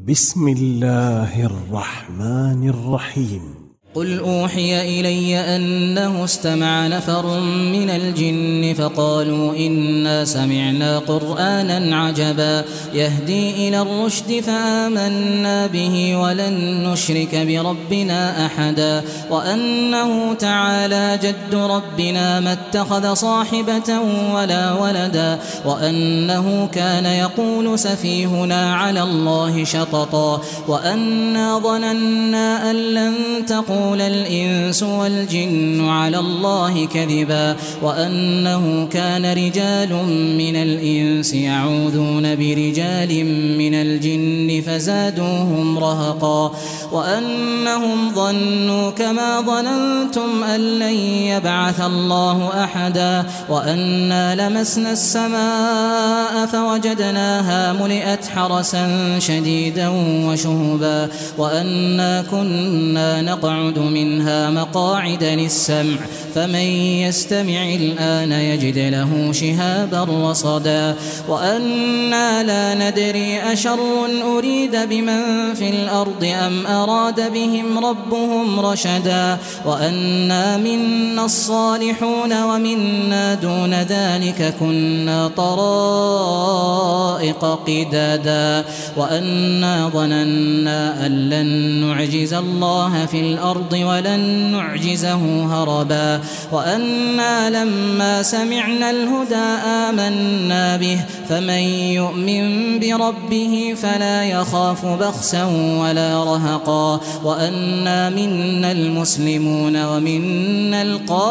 بسم الله الرحمن الرحيم. قل أوحي إلي أنه استمع نفر من الجن فقالوا إنا سمعنا قرآنا عجبا يهدي إلى الرشد فآمنا به ولن نشرك بربنا أحدا وأنه تعالى جد ربنا ما اتخذ صاحبة ولا ولدا وأنه كان يقول سفيهنا على الله شططا وأنا ظننا أن لن تقول الإنس والجن على الله كذبا وأنه كان رجال من الإنس يعوذون برجال من الجن فزادوهم رهقا وأنهم ظنوا كما ظننتم أن لن يبعث الله أحدا وأنا لمسنا السماء فوجدناها ملئت حرسا شديدا وشهبا وأنا كنا نقعد منها مقاعد للسمع فمن يستمع الآن يجد له شهابا رصدا وأنا لا ندري أشر أريد بمن في الأرض أم أراد بهم ربهم رشدا وأنا منا الصالحون ومنا دون ذلك كنا طرائق قددا وأنا ظننا أن لن نعجز الله في الأرض ولن نعجزه هربا وأنا لما سمعنا الهدى آمنا به فمن يؤمن بربه فلا يخاف بخسا ولا رهقا وأنا منا المسلمون ومنا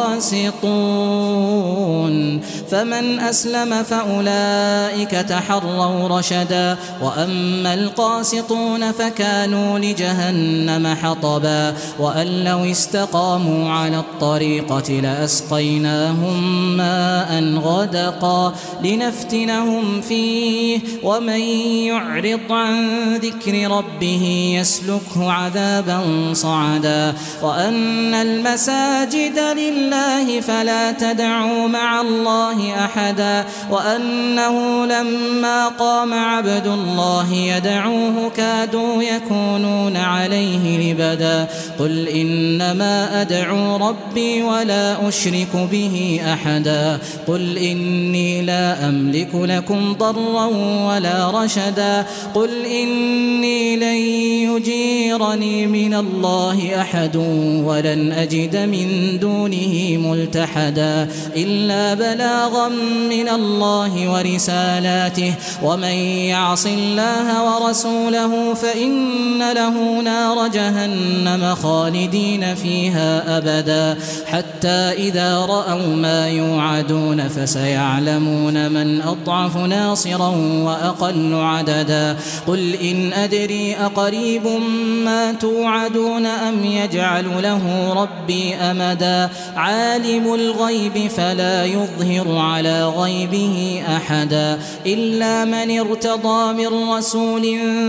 القاسطون فمن أسلم فأولئك تحروا رشدا وأما القاسطون فكانوا لجهنم حطبا وأن لو استقاموا على الطريقة لأسقيناهم ماء غدقا لنفتنهم فيه ومن يعرض عن ذكر ربه يسلكه عذابا صعدا وأن المساجد لله فلا تدعوا مع الله أحدا وأنه لما قام عبد الله يدعوه كادوا يكونون عليه لبدا قل إنما أدعو ربي ولا أشرك به أحدا قل إني لا أملك لكم ضرا ولا رشدا قل إني لن يجيرني من الله أحد ولن أجد من دونه ملتحدا إلا بلاغا من الله ورسالاته ومن يعص الله ورسوله فإن له نار جهنم خالدين فيها أبدا حتى إذا رأوا ما يوعدون فسيعلمون من أضعف ناصرا وأقل عددا قل إن أدري أقريب ما توعدون أم يجعل له ربي أمدا عالم الغيب فلا يظهر على غيبه أحدا إلا من ارتضى من رسول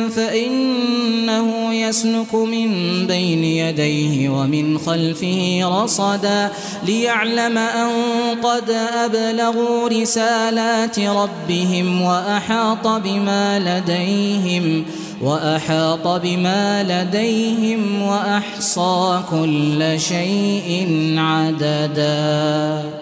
فإنه يسلك من بين يديه ومن خلفه رصدا ليعلم أن قد أبلغوا رسالات ربهم وأحاط بما لديهم وأحصى كل شيء عددا.